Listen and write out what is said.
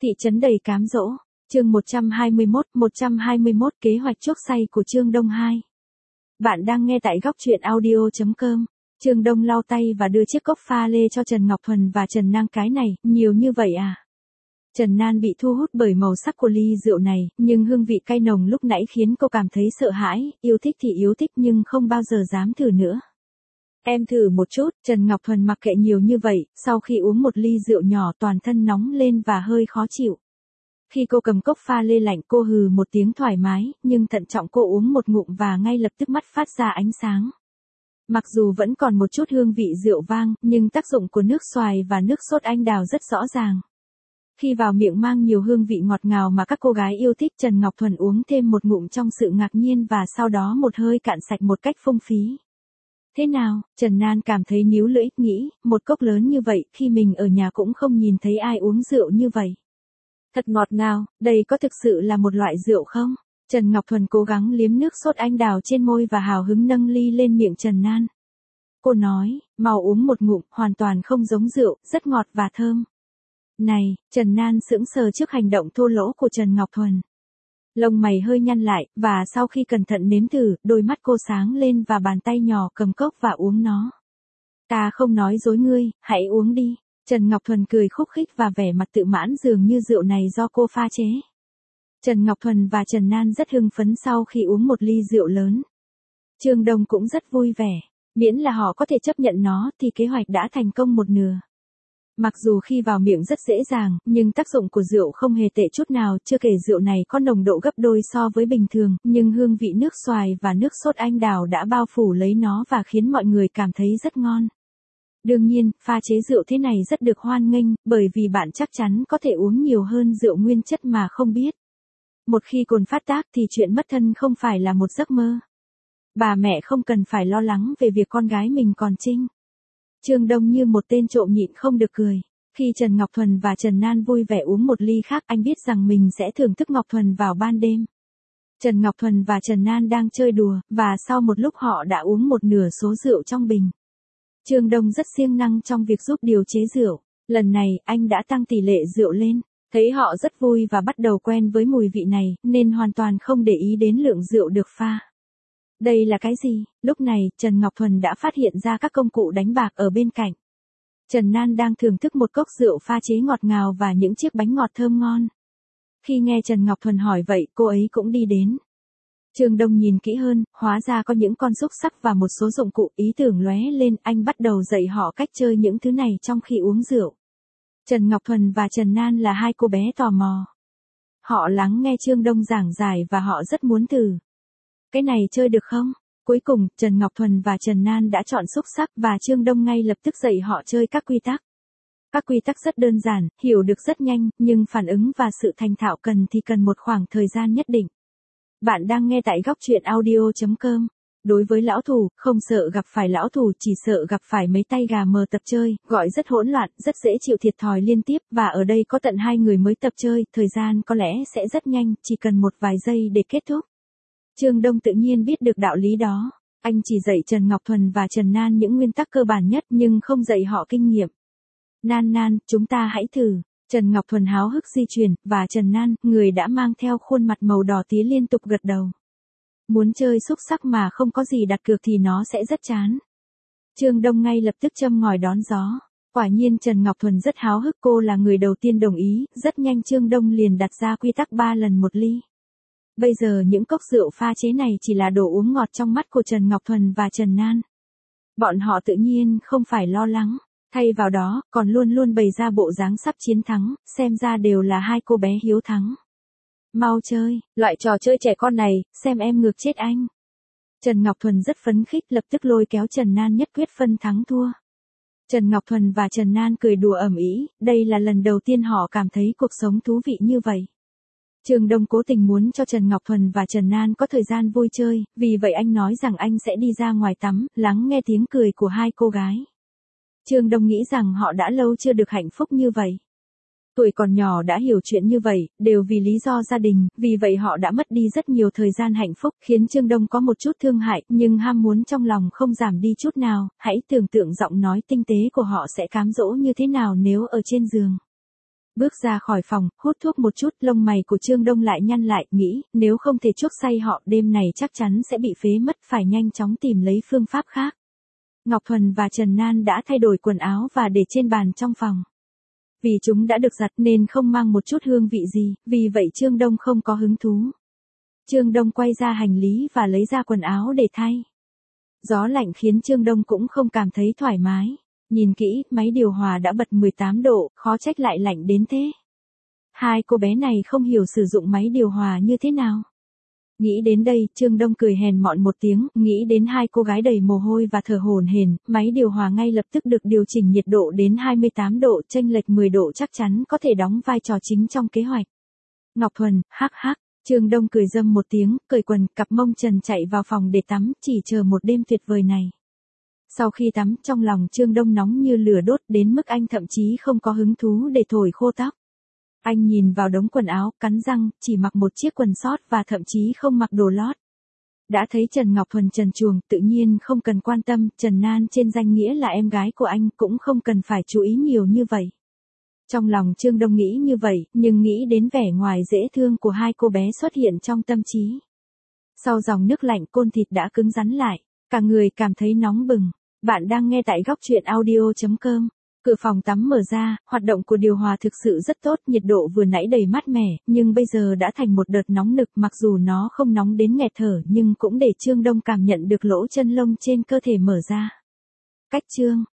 Thị trấn đầy cám dỗ. Chương 121 kế hoạch chuốc say của Trương Đông 2. Bạn đang nghe tại góc truyện audio.com. Trương Đông lau tay và đưa chiếc cốc pha lê cho Trần Ngọc Thuần và Trần Nang. Cái này, nhiều như vậy à? Trần Nan bị thu hút bởi màu sắc của ly rượu này, nhưng hương vị cay nồng lúc nãy khiến cô cảm thấy sợ hãi, yêu thích thì yêu thích nhưng không bao giờ dám thử nữa. Em thử một chút. Trần Ngọc Thuần mặc kệ nhiều như vậy, sau khi uống một ly rượu nhỏ toàn thân nóng lên và hơi khó chịu. Khi cô cầm cốc pha lê lạnh cô hừ một tiếng thoải mái, nhưng thận trọng cô uống một ngụm và ngay lập tức mắt phát ra ánh sáng. Mặc dù vẫn còn một chút hương vị rượu vang, nhưng tác dụng của nước xoài và nước sốt anh đào rất rõ ràng. Khi vào miệng mang nhiều hương vị ngọt ngào mà các cô gái yêu thích, Trần Ngọc Thuần uống thêm một ngụm trong sự ngạc nhiên và sau đó một hơi cạn sạch một cách phung phí. Thế nào? Trần Nan cảm thấy níu lưỡi, nghĩ, một cốc lớn như vậy, khi mình ở nhà cũng không nhìn thấy ai uống rượu như vậy. Thật ngọt ngào, đây có thực sự là một loại rượu không? Trần Ngọc Thuần cố gắng liếm nước sốt anh đào trên môi và hào hứng nâng ly lên miệng Trần Nan. Cô nói, mau uống một ngụm, hoàn toàn không giống rượu, rất ngọt và thơm. Này, Trần Nan sững sờ trước hành động thô lỗ của Trần Ngọc Thuần. Lông mày hơi nhăn lại, và sau khi cẩn thận nếm thử, đôi mắt cô sáng lên và bàn tay nhỏ cầm cốc và uống nó. Ta không nói dối ngươi, hãy uống đi. Trần Ngọc Thuần cười khúc khích và vẻ mặt tự mãn dường như rượu này do cô pha chế. Trần Ngọc Thuần và Trần Nan rất hưng phấn sau khi uống một ly rượu lớn. Trương Đông cũng rất vui vẻ, miễn là họ có thể chấp nhận nó thì kế hoạch đã thành công một nửa. Mặc dù khi vào miệng rất dễ dàng, nhưng tác dụng của rượu không hề tệ chút nào, chưa kể rượu này có nồng độ gấp đôi so với bình thường, nhưng hương vị nước xoài và nước sốt anh đào đã bao phủ lấy nó và khiến mọi người cảm thấy rất ngon. Đương nhiên, pha chế rượu thế này rất được hoan nghênh, bởi vì bạn chắc chắn có thể uống nhiều hơn rượu nguyên chất mà không biết. Một khi cồn phát tác thì chuyện mất thân không phải là một giấc mơ. Bà mẹ không cần phải lo lắng về việc con gái mình còn trinh. Trương Đông như một tên trộm nhịn không được cười. Khi Trần Ngọc Thuần và Trần Nan vui vẻ uống một ly khác, anh biết rằng mình sẽ thưởng thức Ngọc Thuần vào ban đêm. Trần Ngọc Thuần và Trần Nan đang chơi đùa, và sau một lúc họ đã uống một nửa số rượu trong bình. Trương Đông rất siêng năng trong việc giúp điều chế rượu. Lần này, anh đã tăng tỷ lệ rượu lên. Thấy họ rất vui và bắt đầu quen với mùi vị này, nên hoàn toàn không để ý đến lượng rượu được pha. Đây là cái gì? Lúc này, Trần Ngọc Thuần đã phát hiện ra các công cụ đánh bạc ở bên cạnh. Trần Nan đang thưởng thức một cốc rượu pha chế ngọt ngào và những chiếc bánh ngọt thơm ngon. Khi nghe Trần Ngọc Thuần hỏi vậy, cô ấy cũng đi đến. Trương Đông nhìn kỹ hơn, hóa ra có những con xúc xắc và một số dụng cụ, ý tưởng lóe lên, anh bắt đầu dạy họ cách chơi những thứ này trong khi uống rượu. Trần Ngọc Thuần và Trần Nan là hai cô bé tò mò. Họ lắng nghe Trương Đông giảng giải và họ rất muốn thử. Cái này chơi được không? Cuối cùng, Trần Ngọc Thuần và Trần Nan đã chọn xúc xắc và Trương Đông ngay lập tức dạy họ chơi các quy tắc. Các quy tắc rất đơn giản, hiểu được rất nhanh, nhưng phản ứng và sự thành thạo cần một khoảng thời gian nhất định. Bạn đang nghe tại góc truyện audio.com. Đối với lão thủ, không sợ gặp phải lão thủ, chỉ sợ gặp phải mấy tay gà mờ tập chơi, gọi rất hỗn loạn, rất dễ chịu thiệt thòi liên tiếp, và ở đây có tận 2 người mới tập chơi, thời gian có lẽ sẽ rất nhanh, chỉ cần một vài giây để kết thúc. Trương Đông tự nhiên biết được đạo lý đó. Anh chỉ dạy Trần Ngọc Thuần và Trần Nan những nguyên tắc cơ bản nhất nhưng không dạy họ kinh nghiệm. Nan, chúng ta hãy thử. Trần Ngọc Thuần háo hức di chuyển, và Trần Nan, người đã mang theo khuôn mặt màu đỏ tía liên tục gật đầu. Muốn chơi xúc xắc mà không có gì đặt cược thì nó sẽ rất chán. Trương Đông ngay lập tức châm ngòi đón gió. Quả nhiên Trần Ngọc Thuần rất háo hức, cô là người đầu tiên đồng ý, rất nhanh Trương Đông liền đặt ra quy tắc 3 lần một ly. Bây giờ những cốc rượu pha chế này chỉ là đồ uống ngọt trong mắt của Trần Ngọc Thuần và Trần Nan. Bọn họ tự nhiên không phải lo lắng, thay vào đó, còn luôn luôn bày ra bộ dáng sắp chiến thắng, xem ra đều là hai cô bé hiếu thắng. Mau chơi, loại trò chơi trẻ con này, xem em ngược chết anh. Trần Ngọc Thuần rất phấn khích, lập tức lôi kéo Trần Nan nhất quyết phân thắng thua. Trần Ngọc Thuần và Trần Nan cười đùa ầm ĩ, đây là lần đầu tiên họ cảm thấy cuộc sống thú vị như vậy. Trương Đông cố tình muốn cho Trần Ngọc Thuần và Trần Nan có thời gian vui chơi, vì vậy anh nói rằng anh sẽ đi ra ngoài tắm, lắng nghe tiếng cười của hai cô gái. Trương Đông nghĩ rằng họ đã lâu chưa được hạnh phúc như vậy. Tuổi còn nhỏ đã hiểu chuyện như vậy, đều vì lý do gia đình, vì vậy họ đã mất đi rất nhiều thời gian hạnh phúc, khiến Trương Đông có một chút thương hại, nhưng ham muốn trong lòng không giảm đi chút nào, hãy tưởng tượng giọng nói tinh tế của họ sẽ cám dỗ như thế nào nếu ở trên giường. Bước ra khỏi phòng, hút thuốc một chút, lông mày của Trương Đông lại nhăn lại, nghĩ, nếu không thể chuốc say họ, đêm này chắc chắn sẽ bị phế mất, phải nhanh chóng tìm lấy phương pháp khác. Ngọc Thuần và Trần Nan đã thay đổi quần áo và để trên bàn trong phòng. Vì chúng đã được giặt nên không mang một chút hương vị gì, vì vậy Trương Đông không có hứng thú. Trương Đông quay ra hành lý và lấy ra quần áo để thay. Gió lạnh khiến Trương Đông cũng không cảm thấy thoải mái. Nhìn kỹ, máy điều hòa đã bật 18 độ, khó trách lại lạnh đến thế. Hai cô bé này không hiểu sử dụng máy điều hòa như thế nào. Nghĩ đến đây, Trương Đông cười hèn mọn một tiếng, nghĩ đến hai cô gái đầy mồ hôi và thở hổn hển, máy điều hòa ngay lập tức được điều chỉnh nhiệt độ đến 28 độ, chênh lệch 10 độ chắc chắn có thể đóng vai trò chính trong kế hoạch. Ngọc Thuần, hắc hắc, Trương Đông cười râm một tiếng, cởi quần, cặp mông trần chạy vào phòng để tắm, chỉ chờ một đêm tuyệt vời này. Sau khi tắm, trong lòng Trương Đông nóng như lửa đốt đến mức anh thậm chí không có hứng thú để thổi khô tóc. Anh nhìn vào đống quần áo, cắn răng, chỉ mặc một chiếc quần sót và thậm chí không mặc đồ lót. Đã thấy Trần Ngọc Thuần trần truồng, tự nhiên không cần quan tâm, Trần Nan trên danh nghĩa là em gái của anh cũng không cần phải chú ý nhiều như vậy. Trong lòng Trương Đông nghĩ như vậy, nhưng nghĩ đến vẻ ngoài dễ thương của hai cô bé xuất hiện trong tâm trí. Sau dòng nước lạnh, côn thịt đã cứng rắn lại, cả người cảm thấy nóng bừng. Bạn đang nghe tại góc truyện audio.com. Cửa phòng tắm mở ra, hoạt động của điều hòa thực sự rất tốt, nhiệt độ vừa nãy đầy mát mẻ, nhưng bây giờ đã thành một đợt nóng nực, mặc dù nó không nóng đến nghẹt thở nhưng cũng để Trương Đông cảm nhận được lỗ chân lông trên cơ thể mở ra. Cách Trương